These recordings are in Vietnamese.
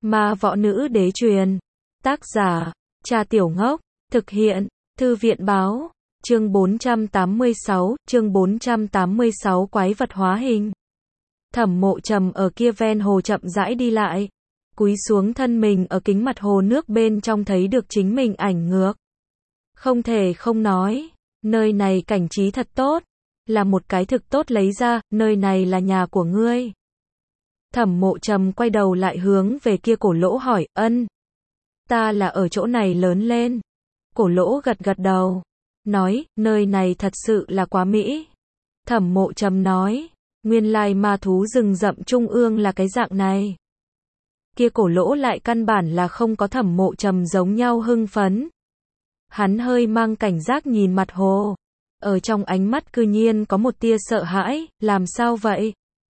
Ma võ nữ đế truyền. Tác giả, Trà Tiểu Ngốc. Thực hiện, Thư viện báo. Chương 486, quái vật hóa hình. Thẩm Mộ Trầm ở kia ven hồ chậm rãi đi lại. Cúi xuống thân mình ở kính mặt hồ nước bên trong thấy được chính mình ảnh ngược. Không thể không nói, nơi này cảnh trí thật tốt. Là một cái thực tốt lấy ra, nơi này là nhà của ngươi. Thẩm Mộ Trầm quay đầu lại hướng về kia Cổ Lỗ hỏi, ân. Ta là ở chỗ này lớn lên. Cổ Lỗ gật gật đầu. Nói, nơi này thật sự là quá mỹ. Thẩm Mộ Trầm nói, nguyên lai ma thú rừng rậm trung ương là cái dạng này. Kia Cổ Lỗ lại căn bản là không có Thẩm Mộ Trầm giống nhau hưng phấn. Hắn hơi mang cảnh giác nhìn mặt hồ. Ở trong ánh mắt cư nhiên có một tia sợ hãi, làm sao vậy?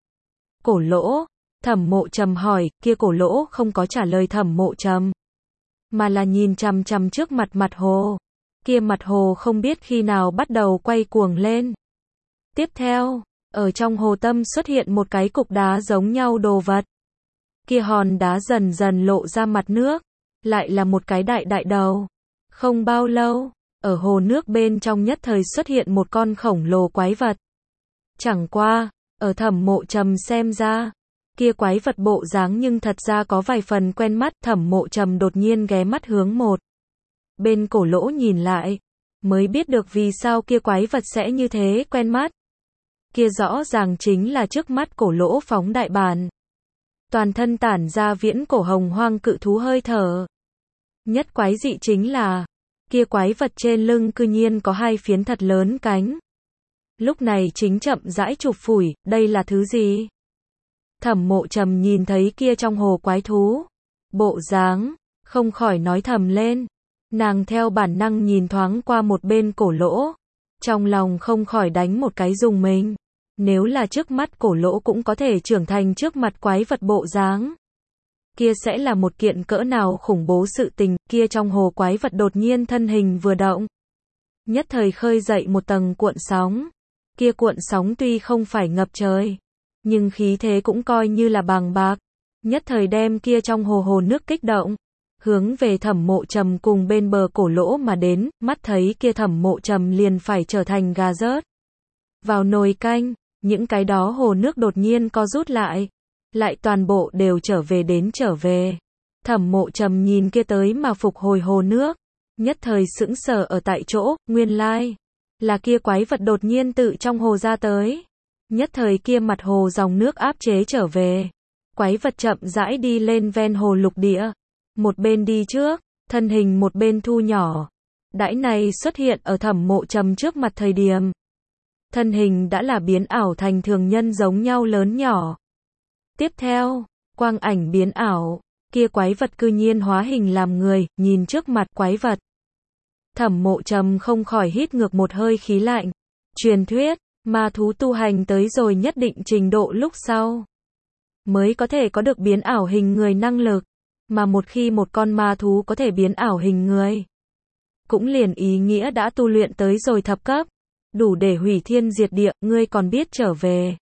Cổ Lỗ, Thẩm Mộ Trầm hỏi, kia Cổ Lỗ không có trả lời Thẩm Mộ Trầm, mà là nhìn chằm chằm trước mặt hồ. Kia mặt hồ không biết khi nào bắt đầu quay cuồng lên. Tiếp theo, ở trong hồ tâm xuất hiện một cái cục đá giống nhau đồ vật. Kia hòn đá dần dần lộ ra mặt nước, lại là một cái đại đầu. Không bao lâu, ở hồ nước bên trong nhất thời xuất hiện một con khổng lồ quái vật. Chẳng qua, ở Thẩm Mộ Trầm xem ra, kia quái vật bộ dáng nhưng thật ra có vài phần quen mắt. Thẩm Mộ Trầm đột nhiên ghé mắt hướng một bên Cổ Lỗ nhìn lại, mới biết được vì sao kia quái vật sẽ như thế quen mắt. Kia rõ ràng chính là trước mắt Cổ Lỗ phóng đại bản. Toàn thân tản ra viễn cổ hồng hoang cự thú hơi thở. Nhất quái dị chính là, kia quái vật trên lưng cư nhiên có hai phiến thật lớn cánh. Lúc này chính chậm rãi chụp phủi, đây là thứ gì? Thẩm Mộ Trầm nhìn thấy kia trong hồ quái thú, bộ dáng, không khỏi nói thầm lên. Nàng theo bản năng nhìn thoáng qua một bên Cổ Lỗ, trong lòng không khỏi đánh một cái rùng mình. Nếu là trước mắt Cổ Lỗ cũng có thể trưởng thành trước mặt quái vật bộ dáng, kia sẽ là một kiện cỡ nào khủng bố sự tình. Kia trong hồ quái vật đột nhiên thân hình vừa động, nhất thời khơi dậy một tầng cuộn sóng. Kia cuộn sóng tuy không phải ngập trời, nhưng khí thế cũng coi như là bàng bạc, nhất thời đem kia trong hồ nước kích động, hướng về Thẩm Mộ Trầm cùng bên bờ Cổ Lỗ mà đến. Mắt thấy kia Thẩm Mộ Trầm liền phải trở thành gà rớt vào nồi canh, những cái đó hồ nước đột nhiên co rút lại toàn bộ đều trở về. Thẩm Mộ Trầm nhìn kia tới mà phục hồi hồ nước, nhất thời sững sờ ở tại chỗ. Nguyên lai là kia quái vật đột nhiên tự trong hồ ra tới. Nhất thời kia mặt hồ dòng nước áp chế trở về. Quái vật chậm rãi đi lên ven hồ lục địa, một bên đi trước, thân hình một bên thu nhỏ. Đãi này xuất hiện ở Thẩm Mộ Trầm trước mặt thời điểm, thân hình đã là biến ảo thành thường nhân giống nhau lớn nhỏ. Tiếp theo, quang ảnh biến ảo, kia quái vật cư nhiên hóa hình làm người. Nhìn trước mặt quái vật, Thẩm Mộ Trầm không khỏi hít ngược một hơi khí lạnh. Truyền thuyết, ma thú tu hành tới rồi nhất định trình độ lúc sau, mới có thể có được biến ảo hình người năng lực. Mà một khi một con ma thú có thể biến ảo hình người, cũng liền ý nghĩa đã tu luyện tới rồi thập cấp, đủ để hủy thiên diệt địa. Ngươi còn biết trở về?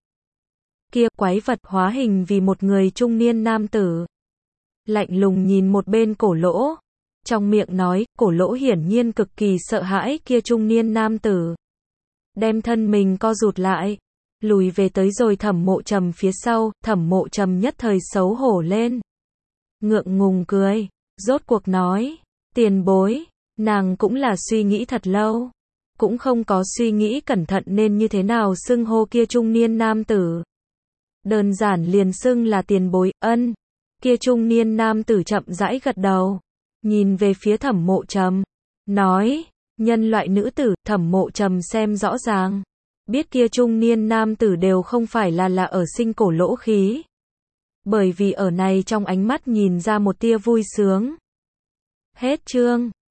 Kia quái vật hóa hình vì một người trung niên nam tử, lạnh lùng nhìn một bên Cổ Lỗ, trong miệng nói. Cổ Lỗ hiển nhiên cực kỳ sợ hãi kia trung niên nam tử, đem thân mình co rụt lại, lùi về tới rồi Thẩm Mộ Trầm phía sau. Thẩm Mộ Trầm nhất thời xấu hổ lên, ngượng ngùng cười, rốt cuộc nói, tiền bối. Nàng cũng là suy nghĩ thật lâu, cũng không có suy nghĩ cẩn thận nên như thế nào xưng hô kia trung niên nam tử. Đơn giản liền xưng là tiền bối. Ân. Kia trung niên nam tử chậm rãi gật đầu, nhìn về phía Thẩm Mộ Trầm, nói, nhân loại nữ tử. Thẩm Mộ Trầm xem rõ ràng, biết kia trung niên nam tử đều không phải là ở sinh Cổ Lỗ khí, bởi vì ở này trong ánh mắt nhìn ra một tia vui sướng. Hết chương.